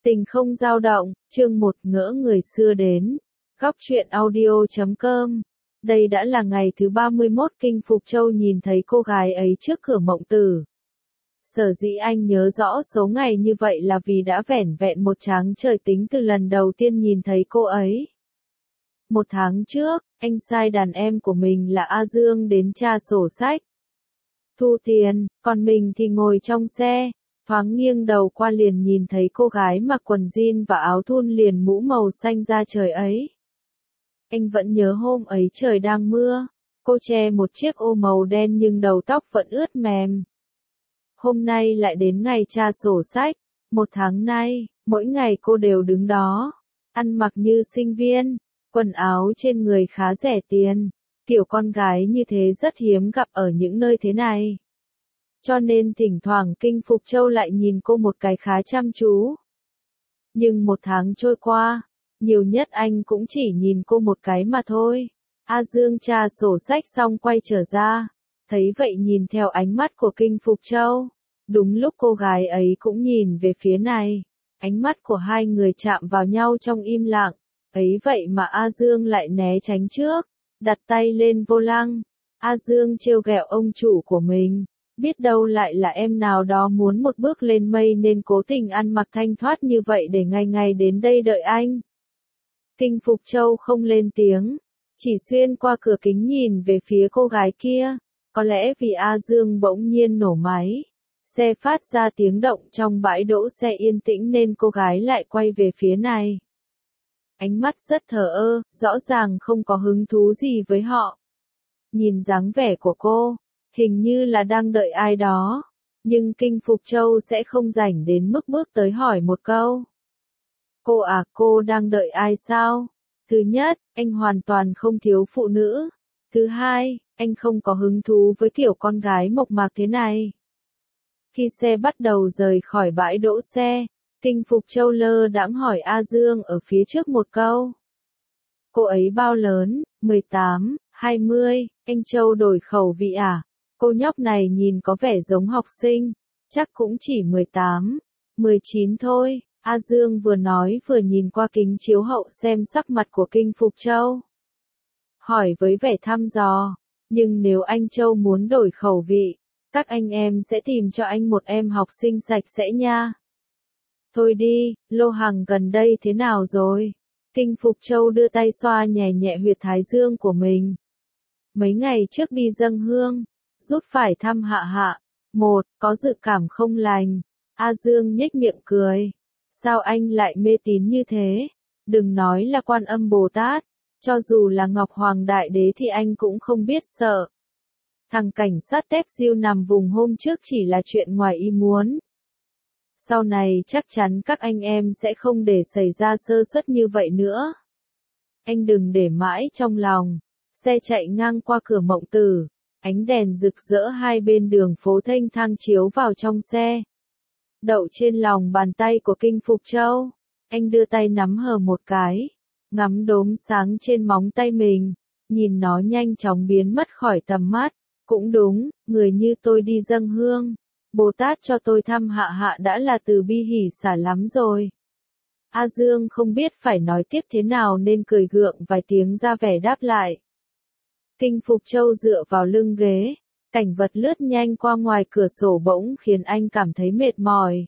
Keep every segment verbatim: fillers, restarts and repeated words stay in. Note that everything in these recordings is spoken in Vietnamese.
Tình không dao động, chương một ngỡ người xưa đến. Góc truyện audio chấm com. Đây đã là ngày thứ ba mươi mốt Kinh Phục Châu nhìn thấy cô gái ấy trước cửa Mộng Tử. Sở dĩ anh nhớ rõ số ngày như vậy là vì đã vẻn vẹn một tháng trời tính từ lần đầu tiên nhìn thấy cô ấy. Một tháng trước, anh sai đàn em của mình là A Dương đến tra sổ sách. Thu tiền, còn mình thì ngồi trong xe. Thoáng nghiêng đầu qua liền nhìn thấy cô gái mặc quần jean và áo thun liền mũ màu xanh da trời ấy. Anh vẫn nhớ hôm ấy trời đang mưa, cô che một chiếc ô màu đen nhưng đầu tóc vẫn ướt mềm. Hôm nay lại đến ngày tra sổ sách, một tháng nay, mỗi ngày cô đều đứng đó, ăn mặc như sinh viên, quần áo trên người khá rẻ tiền, kiểu con gái như thế rất hiếm gặp ở những nơi thế này. Cho nên thỉnh thoảng Kinh Phục Châu lại nhìn cô một cái khá chăm chú. Nhưng một tháng trôi qua, nhiều nhất anh cũng chỉ nhìn cô một cái mà thôi. A Dương tra sổ sách xong quay trở ra, thấy vậy nhìn theo ánh mắt của Kinh Phục Châu. Đúng lúc cô gái ấy cũng nhìn về phía này, ánh mắt của hai người chạm vào nhau trong im lặng, ấy vậy mà A Dương lại né tránh trước, đặt tay lên vô lăng. A Dương trêu ghẹo ông chủ của mình. Biết đâu lại là em nào đó muốn một bước lên mây nên cố tình ăn mặc thanh thoát như vậy để ngày ngày đến đây đợi anh. Kinh Phục Châu không lên tiếng, chỉ xuyên qua cửa kính nhìn về phía cô gái kia. Có lẽ vì A Dương bỗng nhiên nổ máy, xe phát ra tiếng động trong bãi đỗ xe yên tĩnh nên cô gái lại quay về phía này. Ánh mắt rất thờ ơ, rõ ràng không có hứng thú gì với họ. Nhìn dáng vẻ của cô, hình như là đang đợi ai đó, nhưng Kinh Phục Châu sẽ không rảnh đến mức bước tới hỏi một câu. Cô à, cô đang đợi ai sao? Thứ nhất, anh hoàn toàn không thiếu phụ nữ. Thứ hai, anh không có hứng thú với kiểu con gái mộc mạc thế này. Khi xe bắt đầu rời khỏi bãi đỗ xe, Kinh Phục Châu lơ đãng hỏi A Dương ở phía trước một câu. Cô ấy bao lớn? mười tám, hai mươi, anh Châu đổi khẩu vị à? Cô nhóc này nhìn có vẻ giống học sinh, chắc cũng chỉ mười tám, mười chín thôi. A Dương vừa nói vừa nhìn qua kính chiếu hậu xem sắc mặt của Kinh Phục Châu. Hỏi với vẻ thăm dò, nhưng nếu anh Châu muốn đổi khẩu vị, các anh em sẽ tìm cho anh một em học sinh sạch sẽ nha. Thôi đi, lô hàng gần đây thế nào rồi? Kinh Phục Châu đưa tay xoa nhẹ nhẹ huyệt thái dương của mình. Mấy ngày trước đi dâng hương, rút phải thăm hạ hạ. Một, có dự cảm không lành. A Dương nhếch miệng cười. Sao anh lại mê tín như thế? Đừng nói là Quan Âm Bồ Tát, cho dù là Ngọc Hoàng Đại Đế thì anh cũng không biết sợ. Thằng cảnh sát tép diêu nằm vùng hôm trước chỉ là chuyện ngoài ý muốn. Sau này chắc chắn các anh em sẽ không để xảy ra sơ suất như vậy nữa. Anh đừng để mãi trong lòng. Xe chạy ngang qua cửa Mộng Tử, ánh đèn rực rỡ hai bên đường phố thênh thang chiếu vào trong xe. Đậu trên lòng bàn tay của Kinh Phục Châu, anh đưa tay nắm hờ một cái, ngắm đốm sáng trên móng tay mình, nhìn nó nhanh chóng biến mất khỏi tầm mắt. Cũng đúng, người như tôi đi dâng hương, Bồ Tát cho tôi thăm hạ hạ đã là từ bi hỷ xả lắm rồi. A Dương không biết phải nói tiếp thế nào nên cười gượng vài tiếng ra vẻ đáp lại. Kinh Phục Châu dựa vào lưng ghế, cảnh vật lướt nhanh qua ngoài cửa sổ bỗng khiến anh cảm thấy mệt mỏi.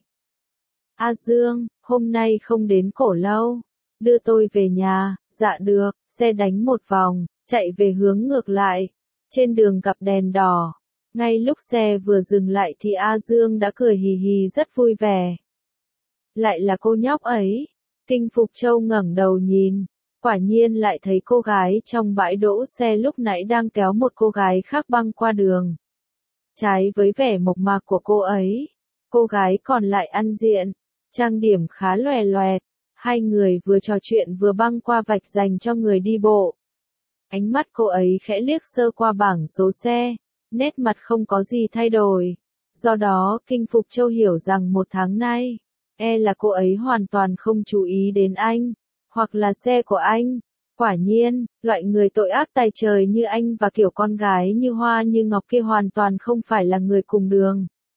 A Dương, hôm nay không đến Cổ Lâu, đưa tôi về nhà. Dạ được. Xe đánh một vòng, chạy về hướng ngược lại. Trên đường gặp đèn đỏ, ngay lúc xe vừa dừng lại thì A Dương đã cười hì hì rất vui vẻ. Lại là cô nhóc ấy. Kinh Phục Châu ngẩng đầu nhìn, quả nhiên lại thấy cô gái trong bãi đỗ xe lúc nãy đang kéo một cô gái khác băng qua đường. Trái với vẻ mộc mạc của cô ấy, cô gái còn lại ăn diện, trang điểm khá lòe loẹt. Hai người vừa trò chuyện vừa băng qua vạch dành cho người đi bộ. Ánh mắt cô ấy khẽ liếc sơ qua bảng số xe, nét mặt không có gì thay đổi. Do đó Kinh Phục Châu hiểu rằng một tháng nay, e là cô ấy hoàn toàn không chú ý đến anh, hoặc là xe của anh. Quả nhiên, loại người tội ác tày trời như anh và kiểu con gái như hoa như ngọc kia hoàn toàn không phải là người cùng đường.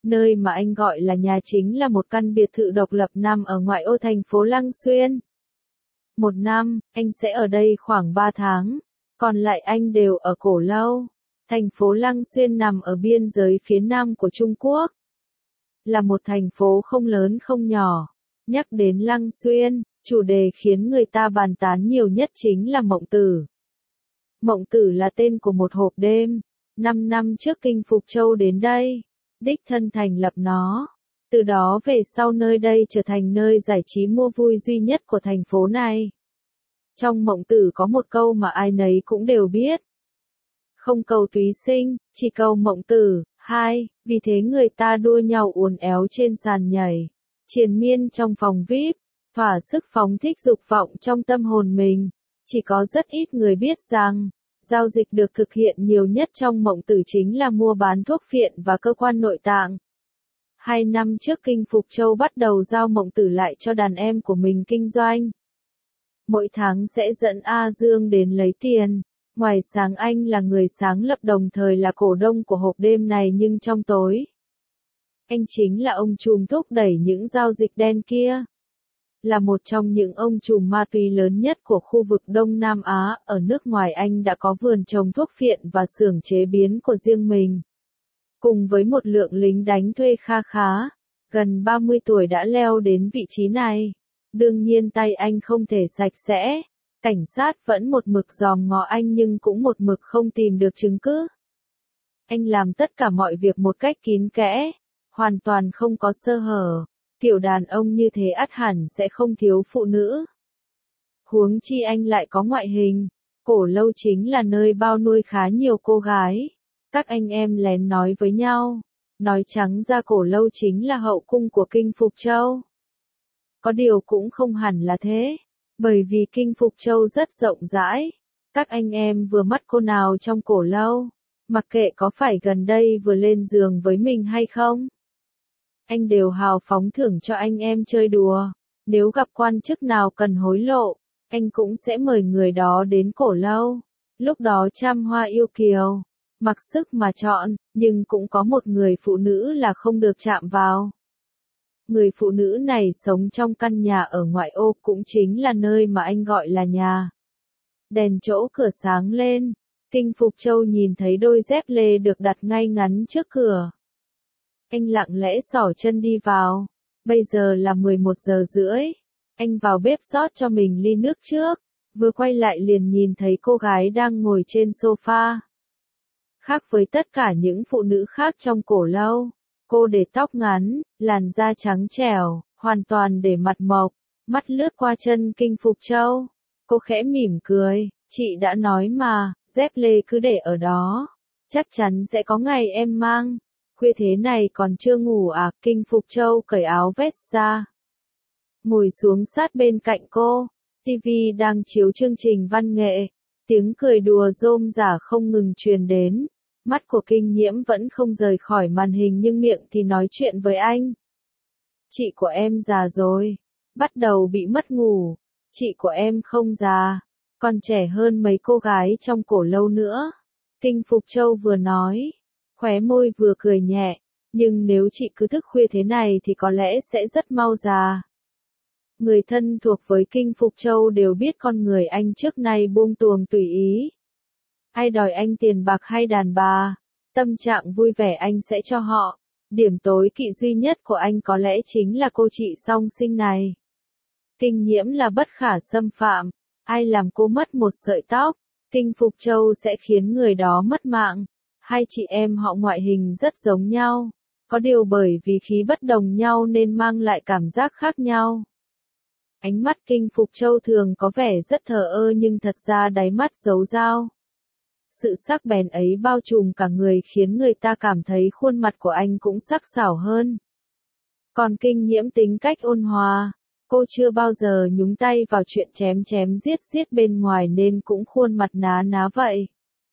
Nơi mà anh gọi là nhà chính là một căn biệt thự độc lập nằm ở ngoại ô thành phố Lăng Xuyên. Một năm, anh sẽ ở đây khoảng ba tháng, còn lại anh đều ở Cổ Lâu. Thành phố Lăng Xuyên nằm ở biên giới phía nam của Trung Quốc. Là một thành phố không lớn không nhỏ. Nhắc đến Lăng Xuyên, chủ đề khiến người ta bàn tán nhiều nhất chính là Mộng Tử. Mộng Tử là tên của một hộp đêm. Năm năm trước Kinh Phục Châu đến đây, đích thân thành lập nó. Từ đó về sau nơi đây trở thành nơi giải trí mua vui duy nhất của thành phố này. Trong Mộng Tử có một câu mà ai nấy cũng đều biết. Không cầu túy sinh, chỉ cầu Mộng Tử. Hai, vì thế người ta đua nhau uốn éo trên sàn nhảy, triền miên trong phòng vi ai pi, thỏa sức phóng thích dục vọng trong tâm hồn mình. Chỉ có rất ít người biết rằng, giao dịch được thực hiện nhiều nhất trong Mộng Tử chính là mua bán thuốc phiện và cơ quan nội tạng. Hai năm trước Kinh Phục Châu bắt đầu giao Mộng Tử lại cho đàn em của mình kinh doanh. Mỗi tháng sẽ dẫn A Dương đến lấy tiền. Ngoài sáng anh là người sáng lập đồng thời là cổ đông của hộp đêm này, nhưng trong tối, anh chính là ông trùm thúc đẩy những giao dịch đen kia. Là một trong những ông trùm ma túy lớn nhất của khu vực Đông Nam Á, ở nước ngoài anh đã có vườn trồng thuốc phiện và xưởng chế biến của riêng mình. Cùng với một lượng lính đánh thuê kha khá, gần ba mươi tuổi đã leo đến vị trí này. Đương nhiên tay anh không thể sạch sẽ. Cảnh sát vẫn một mực dòm ngó anh nhưng cũng một mực không tìm được chứng cứ. Anh làm tất cả mọi việc một cách kín kẽ, hoàn toàn không có sơ hở. Kiểu đàn ông như thế ắt hẳn sẽ không thiếu phụ nữ. Huống chi anh lại có ngoại hình. Cổ Lâu chính là nơi bao nuôi khá nhiều cô gái. Các anh em lén nói với nhau. Nói trắng ra Cổ Lâu chính là hậu cung của Kinh Phục Châu. Có điều cũng không hẳn là thế. Bởi vì Kinh Phục Châu rất rộng rãi. Các anh em vừa mắt cô nào trong Cổ Lâu, mặc kệ có phải gần đây vừa lên giường với mình hay không, anh đều hào phóng thưởng cho anh em chơi đùa. Nếu gặp quan chức nào cần hối lộ, anh cũng sẽ mời người đó đến Cổ Lâu. Lúc đó trăm hoa yêu kiều, mặc sức mà chọn, nhưng cũng có một người phụ nữ là không được chạm vào. Người phụ nữ này sống trong căn nhà ở ngoại ô, cũng chính là nơi mà anh gọi là nhà. Đèn chỗ cửa sáng lên, Kinh Phục Châu nhìn thấy đôi dép lê được đặt ngay ngắn trước cửa. Anh lặng lẽ xỏ chân đi vào. Bây giờ là mười một giờ rưỡi. Anh vào bếp rót cho mình ly nước trước. Vừa quay lại liền nhìn thấy cô gái đang ngồi trên sofa. Khác với tất cả những phụ nữ khác trong Cổ Lâu, cô để tóc ngắn, làn da trắng trẻo, hoàn toàn để mặt mộc, mắt lướt qua chân Kinh Phục Châu. Cô khẽ mỉm cười, chị đã nói mà, dép lê cứ để ở đó. Chắc chắn sẽ có ngày em mang. Khuya thế này còn chưa ngủ à? Kinh Phục Châu cởi áo vest ra, ngồi xuống sát bên cạnh cô. Tivi đang chiếu chương trình văn nghệ. Tiếng cười đùa rôm rả không ngừng truyền đến. Mắt của Kinh Nhiễm vẫn không rời khỏi màn hình nhưng miệng thì nói chuyện với anh. Chị của em già rồi, bắt đầu bị mất ngủ. Chị của em không già, còn trẻ hơn mấy cô gái trong Cổ Lâu nữa. Kinh Phục Châu vừa nói, khóe môi vừa cười nhẹ. Nhưng nếu chị cứ thức khuya thế này thì có lẽ sẽ rất mau già. Người thân thuộc với Kinh Phục Châu đều biết con người anh trước nay buông tuồng tùy ý. Ai đòi anh tiền bạc hay đàn bà, tâm trạng vui vẻ anh sẽ cho họ. Điểm tối kỵ duy nhất của anh có lẽ chính là cô chị song sinh này. Kinh Nhiễm là bất khả xâm phạm. Ai làm cô mất một sợi tóc, Kinh Phục Châu sẽ khiến người đó mất mạng. Hai chị em họ ngoại hình rất giống nhau. Có điều bởi vì khí bất đồng nhau nên mang lại cảm giác khác nhau. Ánh mắt Kinh Phục Châu thường có vẻ rất thờ ơ nhưng thật ra đáy mắt giấu dao. Sự sắc bén ấy bao trùm cả người khiến người ta cảm thấy khuôn mặt của anh cũng sắc sảo hơn. Còn Kinh Nhiễm tính cách ôn hòa, cô chưa bao giờ nhúng tay vào chuyện chém chém giết giết bên ngoài nên cũng khuôn mặt ná ná vậy.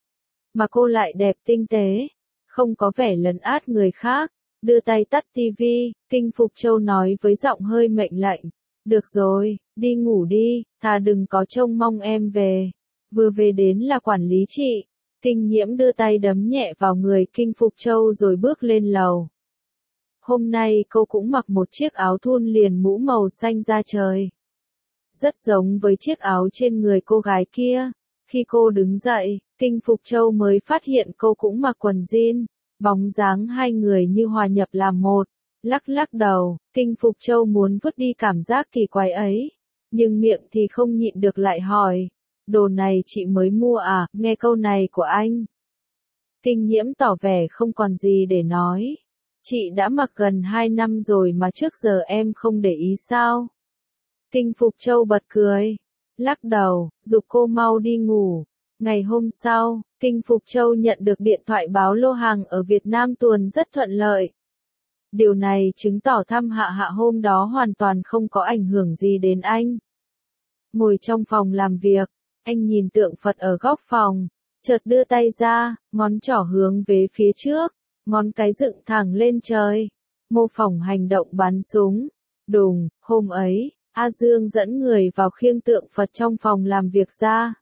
Mà cô lại đẹp tinh tế, không có vẻ lấn át người khác. Đưa tay tắt tivi, Kinh Phục Châu nói với giọng hơi mệnh lệnh. Được rồi, đi ngủ đi, thà đừng có trông mong em về. Vừa về đến là quản lý chị. Kinh Nhiễm đưa tay đấm nhẹ vào người Kinh Phục Châu rồi bước lên lầu. Hôm nay cô cũng mặc một chiếc áo thun liền mũ màu xanh da trời. Rất giống với chiếc áo trên người cô gái kia. Khi cô đứng dậy, Kinh Phục Châu mới phát hiện cô cũng mặc quần jean. Bóng dáng hai người như hòa nhập làm một. Lắc lắc đầu, Kinh Phục Châu muốn vứt đi cảm giác kỳ quái ấy. Nhưng miệng thì không nhịn được lại hỏi. Đồ này chị mới mua à? Nghe câu này của anh. Kinh Nhiễm tỏ vẻ không còn gì để nói. Chị đã mặc gần hai năm rồi mà trước giờ em không để ý sao? Kinh Phục Châu bật cười. Lắc đầu, giục cô mau đi ngủ. Ngày hôm sau, Kinh Phục Châu nhận được điện thoại báo lô hàng ở Việt Nam tuồn rất thuận lợi. Điều này chứng tỏ thăm Hạ Hạ hôm đó hoàn toàn không có ảnh hưởng gì đến anh. Ngồi trong phòng làm việc, anh nhìn tượng Phật ở góc phòng, chợt đưa tay ra, ngón trỏ hướng về phía trước, ngón cái dựng thẳng lên trời, mô phỏng hành động bắn súng. Đùng, hôm ấy, A Dương dẫn người vào khiêng tượng Phật trong phòng làm việc ra.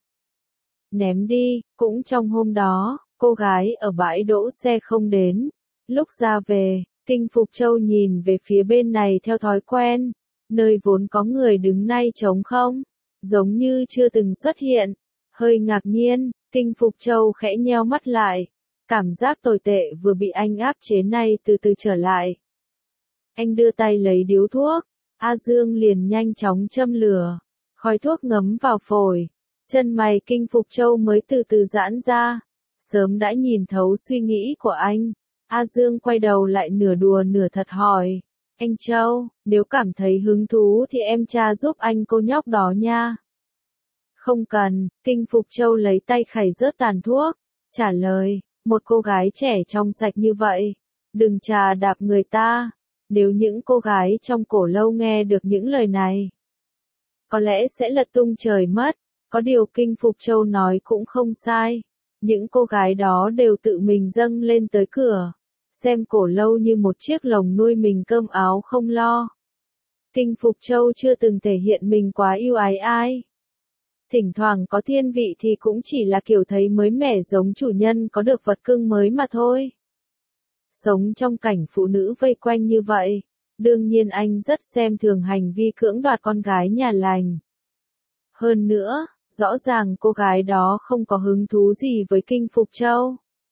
Ném đi, cũng trong hôm đó, cô gái ở bãi đỗ xe không đến. Lúc ra về, Kinh Phục Châu nhìn về phía bên này theo thói quen, nơi vốn có người đứng nay trống không, giống như chưa từng xuất hiện. Hơi ngạc nhiên, Kinh Phục Châu khẽ nheo mắt lại, cảm giác tồi tệ vừa bị anh áp chế này từ từ trở lại. Anh đưa tay lấy điếu thuốc, A Dương liền nhanh chóng châm lửa, khói thuốc ngấm vào phổi, chân mày Kinh Phục Châu mới từ từ giãn ra, sớm đã nhìn thấu suy nghĩ của anh. A Dương quay đầu lại nửa đùa nửa thật hỏi, anh Châu, nếu cảm thấy hứng thú thì em tra giúp anh cô nhóc đó nha. Không cần, Kinh Phục Châu lấy tay khẩy rớt tàn thuốc, trả lời, một cô gái trẻ trong sạch như vậy, đừng trà đạp người ta. Nếu những cô gái trong cổ lâu nghe được những lời này, có lẽ sẽ lật tung trời mất. Có điều Kinh Phục Châu nói cũng không sai. Những cô gái đó đều tự mình dâng lên tới cửa, xem cổ lâu như một chiếc lồng nuôi mình cơm áo không lo. Kinh Phục Châu chưa từng thể hiện mình quá yêu ái ai. Thỉnh thoảng có thiên vị thì cũng chỉ là kiểu thấy mới mẻ giống chủ nhân có được vật cưng mới mà thôi. Sống trong cảnh phụ nữ vây quanh như vậy, đương nhiên anh rất xem thường hành vi cưỡng đoạt con gái nhà lành. Hơn nữa, rõ ràng cô gái đó không có hứng thú gì với Kinh Phục Châu.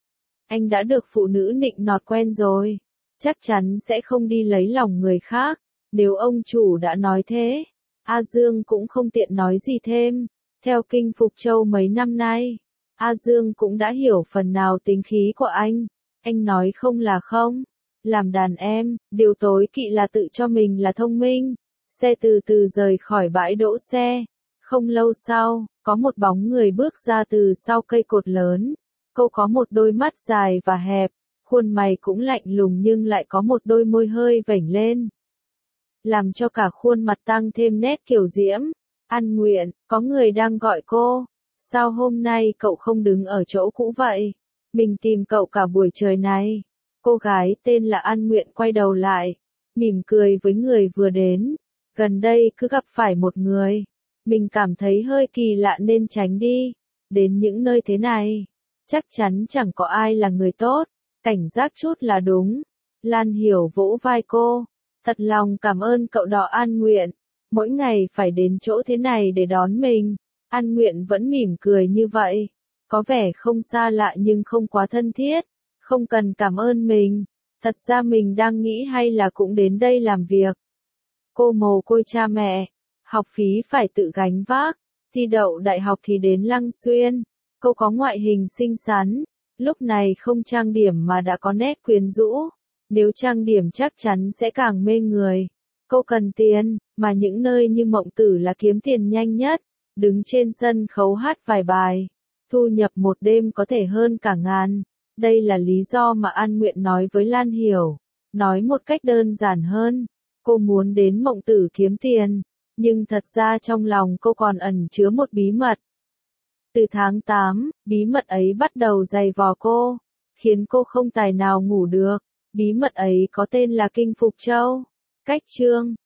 Anh đã được phụ nữ nịnh nọt quen rồi, chắc chắn sẽ không đi lấy lòng người khác. Nếu ông chủ đã nói thế, A Dương cũng không tiện nói gì thêm. Theo Kinh Phục Châu mấy năm nay, A Dương cũng đã hiểu phần nào tính khí của anh. Anh nói không là không. Làm đàn em, điều tối kỵ là tự cho mình là thông minh. Xe từ từ rời khỏi bãi đỗ xe. Không lâu sau, có một bóng người bước ra từ sau cây cột lớn. Cô có một đôi mắt dài và hẹp, khuôn mày cũng lạnh lùng nhưng lại có một đôi môi hơi vểnh lên, làm cho cả khuôn mặt tăng thêm nét kiều diễm. An Nguyện, có người đang gọi cô. Sao hôm nay cậu không đứng ở chỗ cũ vậy? Mình tìm cậu cả buổi trời này. Cô gái tên là An Nguyện quay đầu lại, mỉm cười với người vừa đến. Gần đây cứ gặp phải một người, mình cảm thấy hơi kỳ lạ nên tránh đi. Đến những nơi thế này, chắc chắn chẳng có ai là người tốt. Cảnh giác chút là đúng. Lan Hiểu vỗ vai cô. Thật lòng cảm ơn cậu đó An Nguyện. Mỗi ngày phải đến chỗ thế này để đón mình. An Nguyện vẫn mỉm cười như vậy. Có vẻ không xa lạ nhưng không quá thân thiết. Không cần cảm ơn mình. Thật ra mình đang nghĩ hay là cũng đến đây làm việc. Cô mồ côi cha mẹ. Học phí phải tự gánh vác. Thi đậu đại học thì đến Lăng Xuyên. Cô có ngoại hình xinh xắn. Lúc này không trang điểm mà đã có nét quyến rũ. Nếu trang điểm chắc chắn sẽ càng mê người. Cô cần tiền, mà những nơi như Mộng Tử là kiếm tiền nhanh nhất. Đứng trên sân khấu hát vài bài, thu nhập một đêm có thể hơn cả ngàn. Đây là lý do mà An Nguyện nói với Lan Hiểu. Nói một cách đơn giản hơn, cô muốn đến Mộng Tử kiếm tiền, nhưng thật ra trong lòng cô còn ẩn chứa một bí mật. Từ tháng tám, bí mật ấy bắt đầu dày vò cô, khiến cô không tài nào ngủ được. Bí mật ấy có tên là Kinh Phục Châu. Cách chương